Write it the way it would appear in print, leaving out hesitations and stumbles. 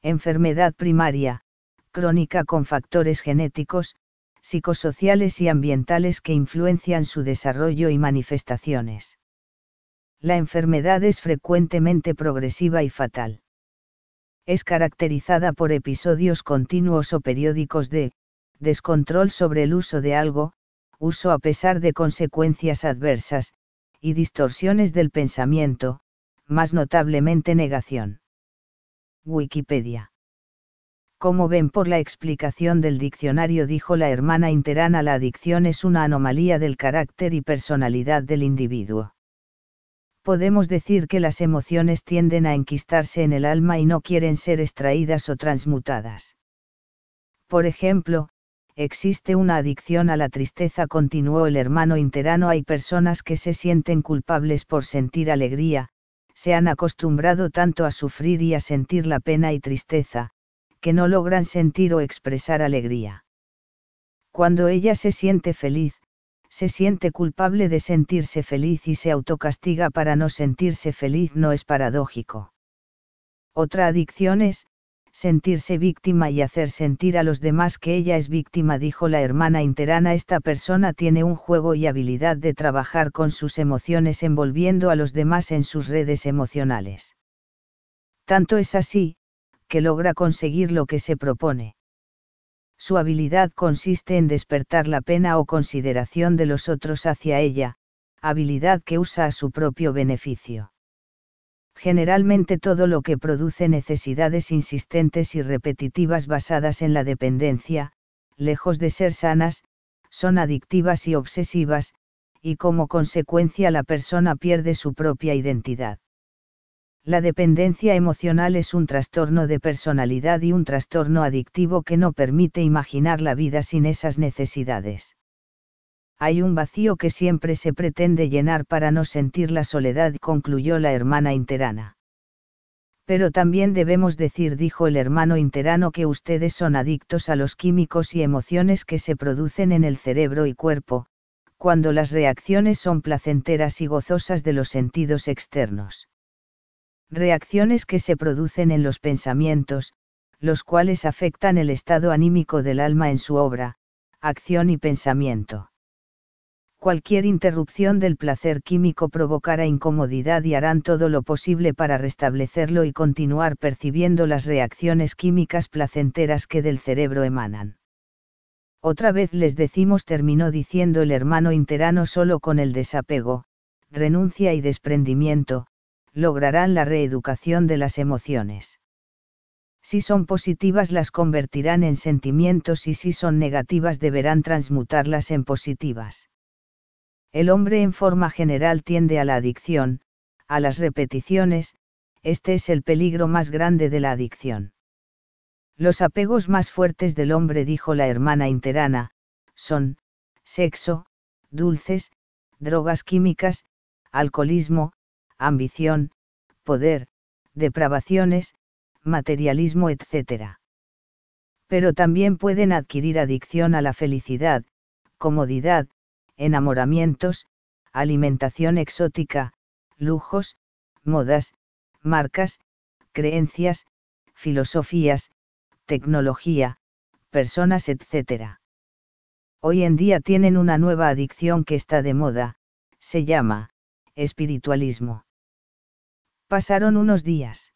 Enfermedad primaria, crónica con factores genéticos, psicosociales y ambientales que influencian su desarrollo y manifestaciones. La enfermedad es frecuentemente progresiva y fatal. Es caracterizada por episodios continuos o periódicos de descontrol sobre el uso de algo, uso a pesar de consecuencias adversas, y distorsiones del pensamiento, más notablemente negación. Wikipedia. Como ven por la explicación del diccionario, dijo la hermana Interana, la adicción es una anomalía del carácter y personalidad del individuo. Podemos decir que las emociones tienden a enquistarse en el alma y no quieren ser extraídas o transmutadas. Por ejemplo, existe una adicción a la tristeza, continuó el hermano Interano. Hay personas que se sienten culpables por sentir alegría, se han acostumbrado tanto a sufrir y a sentir la pena y tristeza, que no logran sentir o expresar alegría. Cuando ella se siente feliz, se siente culpable de sentirse feliz y se autocastiga para no sentirse feliz. No es paradójico. Otra adicción es sentirse víctima y hacer sentir a los demás que ella es víctima, dijo la hermana Interana. Esta persona tiene un juego y habilidad de trabajar con sus emociones envolviendo a los demás en sus redes emocionales. Tanto es así, que logra conseguir lo que se propone. Su habilidad consiste en despertar la pena o consideración de los otros hacia ella, habilidad que usa a su propio beneficio. Generalmente todo lo que produce necesidades insistentes y repetitivas basadas en la dependencia, lejos de ser sanas, son adictivas y obsesivas, y como consecuencia la persona pierde su propia identidad. La dependencia emocional es un trastorno de personalidad y un trastorno adictivo que no permite imaginar la vida sin esas necesidades. Hay un vacío que siempre se pretende llenar para no sentir la soledad, concluyó la hermana Interana. Pero también debemos decir, dijo el hermano Interano, que ustedes son adictos a los químicos y emociones que se producen en el cerebro y cuerpo, cuando las reacciones son placenteras y gozosas de los sentidos externos. Reacciones que se producen en los pensamientos, los cuales afectan el estado anímico del alma en su obra, acción y pensamiento. Cualquier interrupción del placer químico provocará incomodidad y harán todo lo posible para restablecerlo y continuar percibiendo las reacciones químicas placenteras que del cerebro emanan. Otra vez les decimos, terminó diciendo el hermano Interano, solo con el desapego, renuncia y desprendimiento, lograrán la reeducación de las emociones. Si son positivas las convertirán en sentimientos y si son negativas deberán transmutarlas en positivas. El hombre en forma general tiende a la adicción, a las repeticiones, este es el peligro más grande de la adicción. Los apegos más fuertes del hombre, dijo la hermana Interana, son sexo, dulces, drogas químicas, alcoholismo, ambición, poder, depravaciones, materialismo, etc. Pero también pueden adquirir adicción a la felicidad, comodidad, enamoramientos, alimentación exótica, lujos, modas, marcas, creencias, filosofías, tecnología, personas, etc. Hoy en día tienen una nueva adicción que está de moda, se llama espiritualismo. Pasaron unos días.